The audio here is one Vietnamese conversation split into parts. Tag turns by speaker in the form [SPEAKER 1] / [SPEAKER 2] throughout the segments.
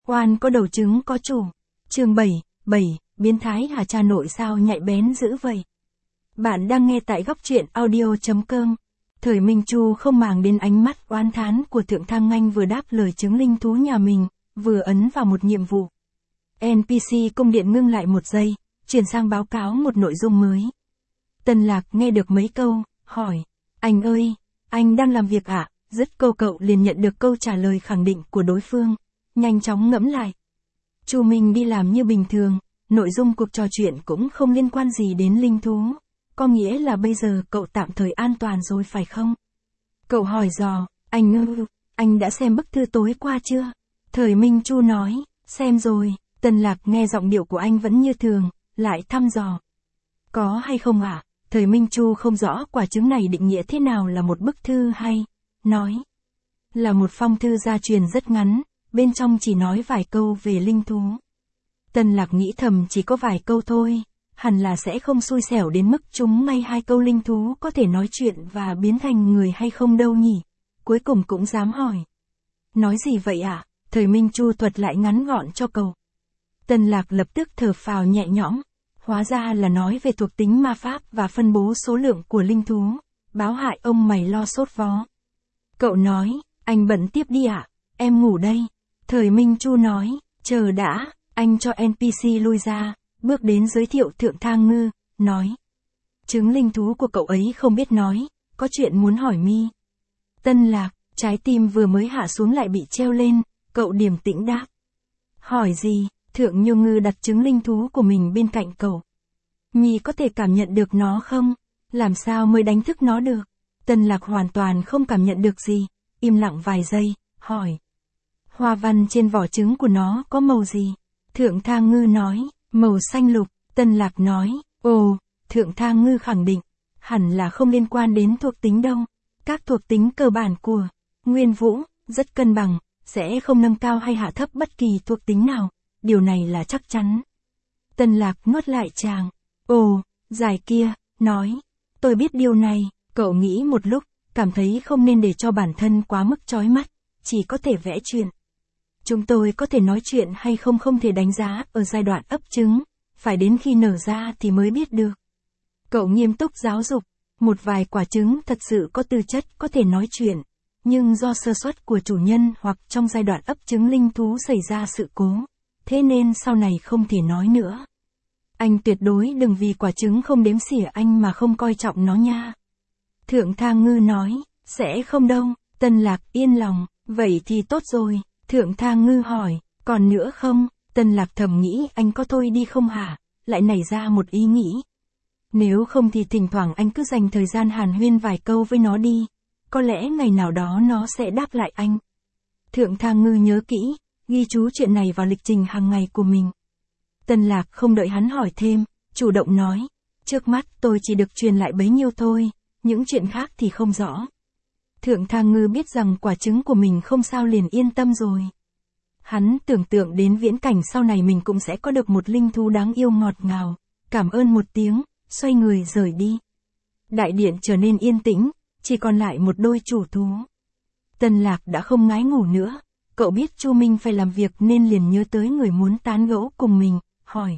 [SPEAKER 1] Oan có đầu trứng có chủ. Chương 7, biến thái hả cha nội sao nhạy bén dữ vậy? Bạn đang nghe tại góc truyện audio.com. Thời Minh Chu không màng đến ánh mắt oán thán của Thượng Thang Nganh, vừa đáp lời chứng linh thú nhà mình, vừa ấn vào một nhiệm vụ. NPC cung điện ngưng lại một giây, chuyển sang báo cáo một nội dung mới. Tân Lạc nghe được mấy câu, hỏi, anh ơi, anh đang làm việc ạ? Dứt câu cậu liền nhận được câu trả lời khẳng định của đối phương, nhanh chóng ngẫm lại. Chu Minh đi làm như bình thường, nội dung cuộc trò chuyện cũng không liên quan gì đến linh thú. Có nghĩa là bây giờ cậu tạm thời an toàn rồi phải không? Cậu hỏi dò, anh đã xem bức thư tối qua chưa? Thời Minh Chu nói, xem rồi. Tân Lạc nghe giọng điệu của anh vẫn như thường, lại thăm dò. Có hay không ạ? Thời Minh Chu không rõ quả trứng này định nghĩa thế nào là một bức thư hay, nói. Là một phong thư gia truyền rất ngắn, bên trong chỉ nói vài câu về linh thú. Tân Lạc nghĩ thầm chỉ có vài câu thôi, hẳn là sẽ không xui xẻo đến mức chúng may hai câu linh thú có thể nói chuyện và biến thành người hay không đâu nhỉ. Cuối cùng cũng dám hỏi. Nói gì vậy ạ? Thời Minh Chu thuật lại ngắn gọn cho cậu. Tân Lạc lập tức thở phào nhẹ nhõm. Hóa ra là nói về thuộc tính ma pháp và phân bố số lượng của linh thú, báo hại ông mày lo sốt vó. Cậu nói, anh bận tiếp đi ạ, em ngủ đây. Thời Minh Chu nói, chờ đã, anh cho NPC lui ra, bước đến giới thiệu Thượng Thang Ngư, nói. Chứng linh thú của cậu ấy không biết nói, có chuyện muốn hỏi mi. Tân Lạc, trái tim vừa mới hạ xuống lại bị treo lên, cậu điềm tĩnh đáp. Hỏi gì? Thượng Nhô Ngư đặt trứng linh thú của mình bên cạnh cậu. Mi có thể cảm nhận được nó không? Làm sao mới đánh thức nó được? Tân Lạc hoàn toàn không cảm nhận được gì, im lặng vài giây, hỏi. Hoa văn trên vỏ trứng của nó có màu gì? Thượng Thang Ngư nói, màu xanh lục. Tân Lạc nói, ồ, Thượng Thang Ngư khẳng định, hẳn là không liên quan đến thuộc tính đâu. Các thuộc tính cơ bản của Nguyên Vũ, rất cân bằng, sẽ không nâng cao hay hạ thấp bất kỳ thuộc tính nào. Điều này là chắc chắn. Tân Lạc nuốt lại tràng. Ồ, giải kia, nói. Tôi biết điều này, cậu nghĩ một lúc, cảm thấy không nên để cho bản thân quá mức chói mắt, chỉ có thể vẽ chuyện. Chúng tôi có thể nói chuyện hay không không thể đánh giá ở giai đoạn ấp trứng, phải đến khi nở ra thì mới biết được. Cậu nghiêm túc giáo dục, một vài quả trứng thật sự có tư chất có thể nói chuyện, nhưng do sơ suất của chủ nhân hoặc trong giai đoạn ấp trứng linh thú xảy ra sự cố. Thế nên sau này không thể nói nữa. Anh tuyệt đối đừng vì quả trứng không đếm xỉa anh mà không coi trọng nó nha. Thượng Thang Ngư nói, sẽ không đâu. Tân Lạc yên lòng, vậy thì tốt rồi. Thượng Thang Ngư hỏi, còn nữa không? Tân Lạc thầm nghĩ anh có thôi đi không hả? Lại nảy ra một ý nghĩ. Nếu không thì thỉnh thoảng anh cứ dành thời gian hàn huyên vài câu với nó đi. Có lẽ ngày nào đó nó sẽ đáp lại anh. Thượng Thang Ngư nhớ kỹ. Ghi chú chuyện này vào lịch trình hàng ngày của mình. Tân Lạc không đợi hắn hỏi thêm, chủ động nói, trước mắt tôi chỉ được truyền lại bấy nhiêu thôi, những chuyện khác thì không rõ. Thượng Thang Ngư biết rằng quả trứng của mình không sao liền yên tâm rồi. Hắn tưởng tượng đến viễn cảnh sau này mình cũng sẽ có được một linh thú đáng yêu ngọt ngào, cảm ơn một tiếng, xoay người rời đi. Đại điện trở nên yên tĩnh, chỉ còn lại một đôi chủ thú. Tân Lạc đã không ngái ngủ nữa. Cậu biết Chu Minh phải làm việc nên liền nhớ tới người muốn tán gẫu cùng mình, hỏi.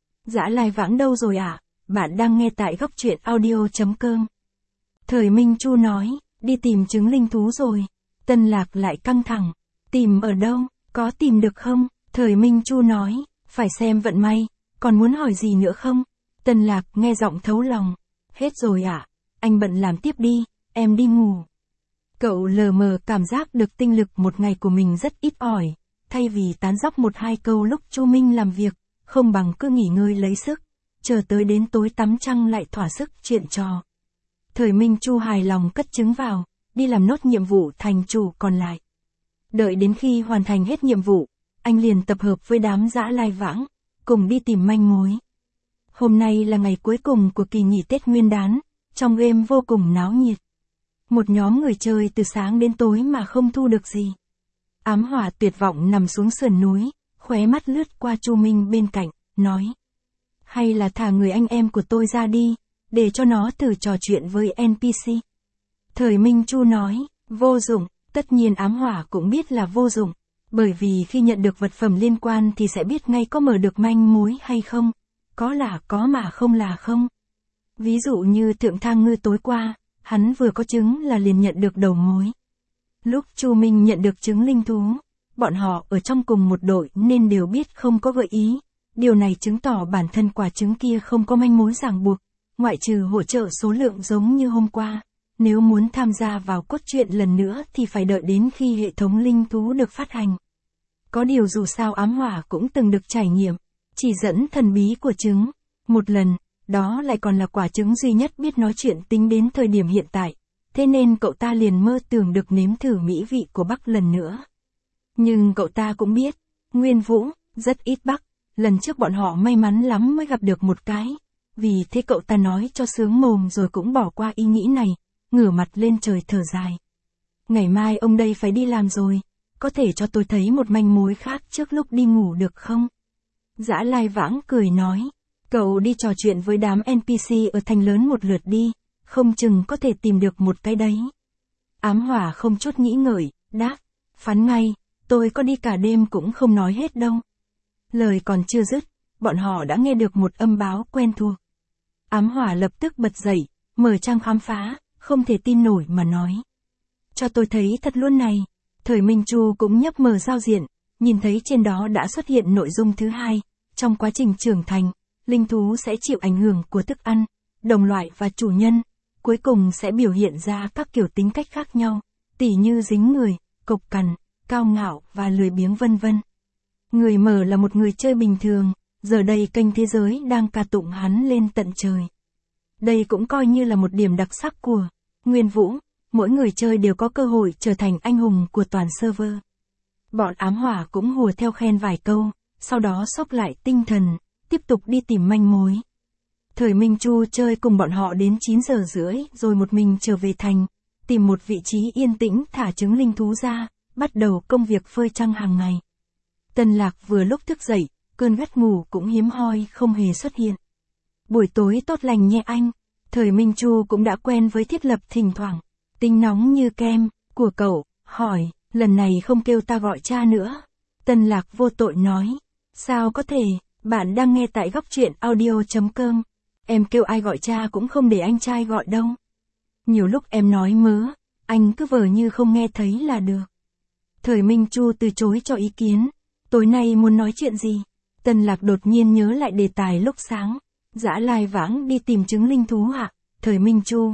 [SPEAKER 1] Dã Lai Vãng đâu rồi ạ? Bạn đang nghe tại góc truyện audio.com. Thời Minh Chu nói, đi tìm trứng linh thú rồi. Tân Lạc lại căng thẳng. Tìm ở đâu? Có tìm được không? Thời Minh Chu nói, phải xem vận may, còn muốn hỏi gì nữa không? Tân Lạc nghe giọng thấu lòng. Hết rồi ạ, anh bận làm tiếp đi, em đi ngủ. Cậu lờ mờ cảm giác được tinh lực một ngày của mình rất ít ỏi, thay vì tán dóc một hai câu lúc Chu Minh làm việc, không bằng cứ nghỉ ngơi lấy sức, chờ tới đến tối tắm trăng lại thỏa sức chuyện trò. Thời Minh Chu hài lòng cất trứng vào, đi làm nốt nhiệm vụ thành chủ còn lại. Đợi đến khi hoàn thành hết nhiệm vụ, anh liền tập hợp với đám Dã Lai Vãng, cùng đi tìm manh mối. Hôm nay là ngày cuối cùng của kỳ nghỉ Tết Nguyên đán, trong game vô cùng náo nhiệt. Một nhóm người chơi từ sáng đến tối mà không thu được gì. Ám Hỏa tuyệt vọng nằm xuống sườn núi, khóe mắt lướt qua Chu Minh bên cạnh, nói. Hay là thả người anh em của tôi ra đi, để cho nó thử trò chuyện với NPC. Thời Minh Chu nói, vô dụng, tất nhiên Ám Hỏa cũng biết là vô dụng. Bởi vì khi nhận được vật phẩm liên quan thì sẽ biết ngay có mở được manh mối hay không. Có là có mà không là không. Ví dụ như Thượng Thang Ngư tối qua, hắn vừa có trứng là liền nhận được đầu mối. Lúc Chu Minh nhận được trứng linh thú, bọn họ ở trong cùng một đội nên đều biết không có gợi ý. Điều này chứng tỏ bản thân quả trứng kia không có manh mối ràng buộc, ngoại trừ hỗ trợ số lượng giống như hôm qua. Nếu muốn tham gia vào cốt truyện lần nữa thì phải đợi đến khi hệ thống linh thú được phát hành. Có điều dù sao ám hỏa cũng từng được trải nghiệm, chỉ dẫn thần bí của trứng. Một lần, đó lại còn là quả trứng duy nhất biết nói chuyện tính đến thời điểm hiện tại. Thế nên cậu ta liền mơ tưởng được nếm thử mỹ vị của Bắc lần nữa. Nhưng cậu ta cũng biết, Nguyên Vũ, rất ít Bắc, lần trước bọn họ may mắn lắm mới gặp được một cái. Vì thế cậu ta nói cho sướng mồm rồi cũng bỏ qua ý nghĩ này, ngửa mặt lên trời thở dài. Ngày mai ông đây phải đi làm rồi, có thể cho tôi thấy một manh mối khác trước lúc đi ngủ được không? Dã Lai Vãng cười nói, cậu đi trò chuyện với đám NPC ở thành lớn một lượt đi, không chừng có thể tìm được một cái đấy. Ám hỏa không chút nghĩ ngợi, đáp, phán ngay, tôi có đi cả đêm cũng không nói hết đâu. Lời còn chưa dứt, bọn họ đã nghe được một âm báo quen thuộc. Ám hỏa lập tức bật dậy, mở trang khám phá, không thể tin nổi mà nói. Cho tôi thấy thật luôn này. Thời Minh Chu cũng nhấp mở giao diện, nhìn thấy trên đó đã xuất hiện nội dung thứ hai. Trong quá trình trưởng thành, linh thú sẽ chịu ảnh hưởng của thức ăn, đồng loại và chủ nhân. Cuối cùng sẽ biểu hiện ra các kiểu tính cách khác nhau, tỉ như dính người, cộc cằn, cao ngạo và lười biếng vân vân. Người mở là một người chơi bình thường, giờ đây kênh thế giới đang ca tụng hắn lên tận trời. Đây cũng coi như là một điểm đặc sắc của Nguyên Vũ, mỗi người chơi đều có cơ hội trở thành anh hùng của toàn server. Bọn ám hỏa cũng hùa theo khen vài câu, sau đó xốc lại tinh thần, tiếp tục đi tìm manh mối. Thời Minh Chu chơi cùng bọn họ đến 9 giờ rưỡi rồi một mình trở về thành, tìm một vị trí yên tĩnh thả trứng linh thú ra, bắt đầu công việc phơi trăng hàng ngày. Tân Lạc vừa lúc thức dậy, cơn gắt ngủ cũng hiếm hoi không hề xuất hiện. Buổi tối tốt lành nhé anh. Thời Minh Chu cũng đã quen với thiết lập thỉnh thoảng tính nóng như kem của cậu, hỏi, lần này không kêu ta gọi cha nữa. Tân Lạc vô tội nói, sao có thể, bạn đang nghe tại góc truyện audio.com. Em kêu ai gọi cha cũng không để anh trai gọi đâu. Nhiều lúc em nói mớ, anh cứ vờ như không nghe thấy là được. Thời Minh Chu từ chối cho ý kiến. Tối nay muốn nói chuyện gì? Tân Lạc đột nhiên nhớ lại đề tài lúc sáng. Dã Lai Vãng đi tìm trứng linh thú hả? Thời Minh Chu,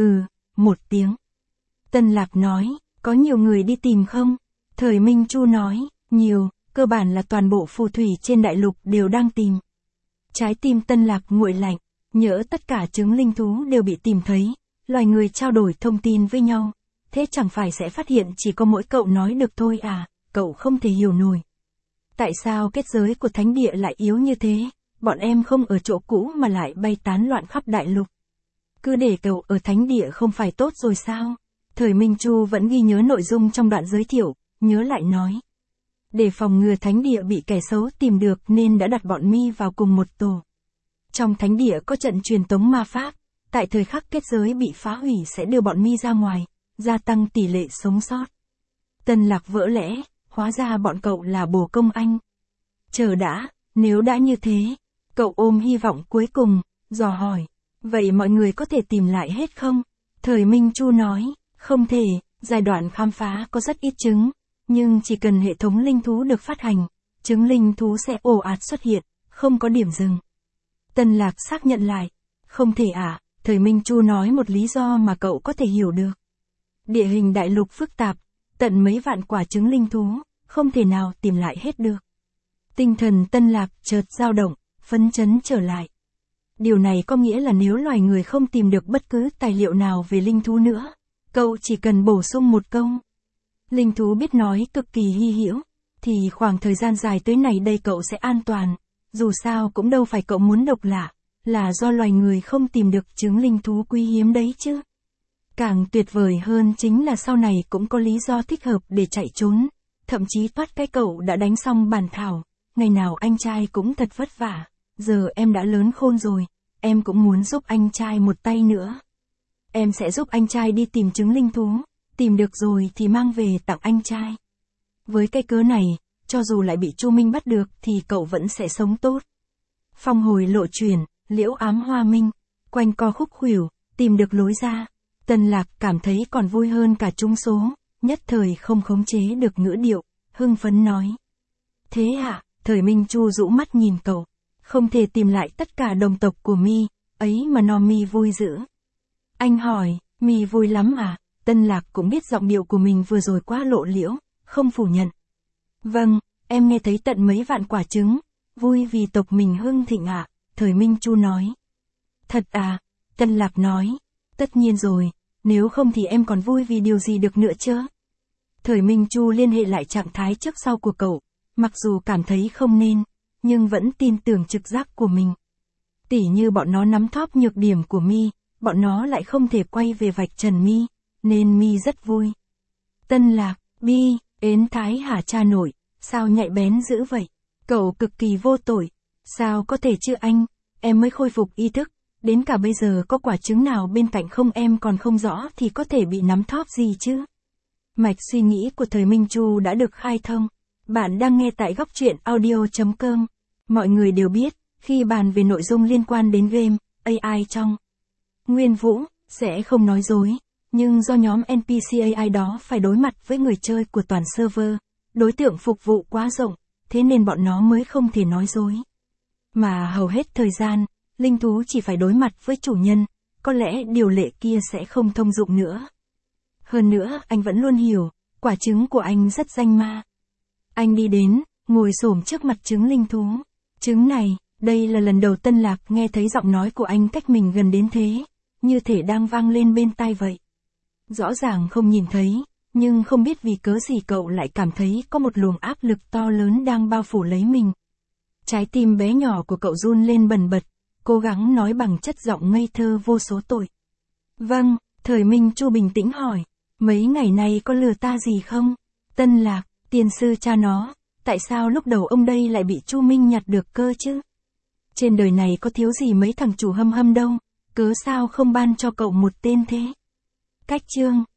[SPEAKER 1] một tiếng. Tân Lạc nói, có nhiều người đi tìm không? Thời Minh Chu nói, nhiều, cơ bản là toàn bộ phù thủy trên đại lục đều đang tìm. Trái tim Tân Lạc nguội lạnh, nhỡ tất cả trứng linh thú đều bị tìm thấy, loài người trao đổi thông tin với nhau. Thế chẳng phải sẽ phát hiện chỉ có mỗi cậu nói được thôi à, cậu không thể hiểu nổi. Tại sao kết giới của thánh địa lại yếu như thế? Bọn em không ở chỗ cũ mà lại bay tán loạn khắp đại lục. Cứ để cậu ở thánh địa không phải tốt rồi sao? Thời Minh Chu vẫn ghi nhớ nội dung trong đoạn giới thiệu, nhớ lại nói. Để phòng ngừa thánh địa bị kẻ xấu tìm được nên đã đặt bọn mi vào cùng một tổ. Trong thánh địa có trận truyền tống ma pháp, tại thời khắc kết giới bị phá hủy sẽ đưa bọn mi ra ngoài, gia tăng tỷ lệ sống sót. Tân Lạc vỡ lẽ, hóa ra bọn cậu là bồ công anh. Chờ đã, nếu đã như thế, cậu ôm hy vọng cuối cùng, dò hỏi, vậy mọi người có thể tìm lại hết không? Thời Minh Chu nói, không thể, giai đoạn khám phá có rất ít trứng, nhưng chỉ cần hệ thống linh thú được phát hành, trứng linh thú sẽ ồ ạt xuất hiện, không có điểm dừng. Tân Lạc xác nhận lại, không thể à, Thời Minh Chu nói một lý do mà cậu có thể hiểu được. Địa hình đại lục phức tạp, tận mấy vạn quả trứng linh thú, không thể nào tìm lại hết được. Tinh thần Tân Lạc chợt dao động, phấn chấn trở lại. Điều này có nghĩa là nếu loài người không tìm được bất cứ tài liệu nào về linh thú nữa, cậu chỉ cần bổ sung một câu. Linh thú biết nói cực kỳ hy hữu, thì khoảng thời gian dài tới này đây cậu sẽ an toàn. Dù sao cũng đâu phải cậu muốn độc lạ, là do loài người không tìm được trứng linh thú quý hiếm đấy chứ. Càng tuyệt vời hơn chính là sau này cũng có lý do thích hợp để chạy trốn, thậm chí toát cái cậu đã đánh xong bản thảo, ngày nào anh trai cũng thật vất vả, giờ em đã lớn khôn rồi, em cũng muốn giúp anh trai một tay nữa. Em sẽ giúp anh trai đi tìm trứng linh thú, tìm được rồi thì mang về tặng anh trai. Với cái cớ này, cho dù lại bị Chu Minh bắt được thì cậu vẫn sẽ sống tốt. Phong hồi lộ chuyển, liễu ám hoa minh, quanh co khúc khuỷu, tìm được lối ra. Tân Lạc cảm thấy còn vui hơn cả trúng số, nhất thời không khống chế được ngữ điệu, hưng phấn nói. Thế ạ, Thời Minh Chu rũ mắt nhìn cậu, không thể tìm lại tất cả đồng tộc của mi, ấy mà no mi vui dữ. Anh hỏi, mi vui lắm à? Tân Lạc cũng biết giọng điệu của mình vừa rồi quá lộ liễu, không phủ nhận. Vâng, em nghe thấy tận mấy vạn quả trứng, vui vì tộc mình hưng thịnh ạ, Thời Minh Chu nói. Thật à? Tân Lạc nói, tất nhiên rồi, nếu không thì em còn vui vì điều gì được nữa chứ? Thời Minh Chu liên hệ lại trạng thái trước sau của cậu, mặc dù cảm thấy không nên, nhưng vẫn tin tưởng trực giác của mình. Tỉ như bọn nó nắm thóp nhược điểm của mi, bọn nó lại không thể quay về vạch trần mi, nên mi rất vui. Tân Lạc, bi, ến thái hả cha nội, sao nhạy bén dữ vậy? Cậu cực kỳ vô tội, sao có thể chứ anh, em mới khôi phục ý thức, đến cả bây giờ có quả trứng nào bên cạnh không em còn không rõ thì có thể bị nắm thóp gì chứ? Mạch suy nghĩ của Thời Minh Chu đã được khai thông. Bạn đang nghe tại góc truyện audio.com. Mọi người đều biết, khi bàn về nội dung liên quan đến game, AI trong Nguyên Vũ, sẽ không nói dối. Nhưng do nhóm NPC AI đó phải đối mặt với người chơi của toàn server, đối tượng phục vụ quá rộng, thế nên bọn nó mới không thể nói dối. Mà hầu hết thời gian, linh thú chỉ phải đối mặt với chủ nhân, có lẽ điều lệ kia sẽ không thông dụng nữa. Hơn nữa, anh vẫn luôn hiểu, quả trứng của anh rất danh ma. Anh đi đến, ngồi xổm trước mặt trứng linh thú. Trứng này, đây là lần đầu Tân Lạc nghe thấy giọng nói của anh cách mình gần đến thế, như thể đang vang lên bên tai vậy. Rõ ràng không nhìn thấy, nhưng không biết vì cớ gì cậu lại cảm thấy có một luồng áp lực to lớn đang bao phủ lấy mình. Trái tim bé nhỏ của cậu run lên bần bật, cố gắng nói bằng chất giọng ngây thơ vô số tội. Vâng, Thời Minh Chu bình tĩnh hỏi, mấy ngày nay có lừa ta gì không? Tân Lạc, tiên sư cha nó, tại sao lúc đầu ông đây lại bị Chu Minh nhặt được cơ chứ? Trên đời này có thiếu gì mấy thằng chủ hâm hâm đâu, cớ sao không ban cho cậu một tên thế? Cách chương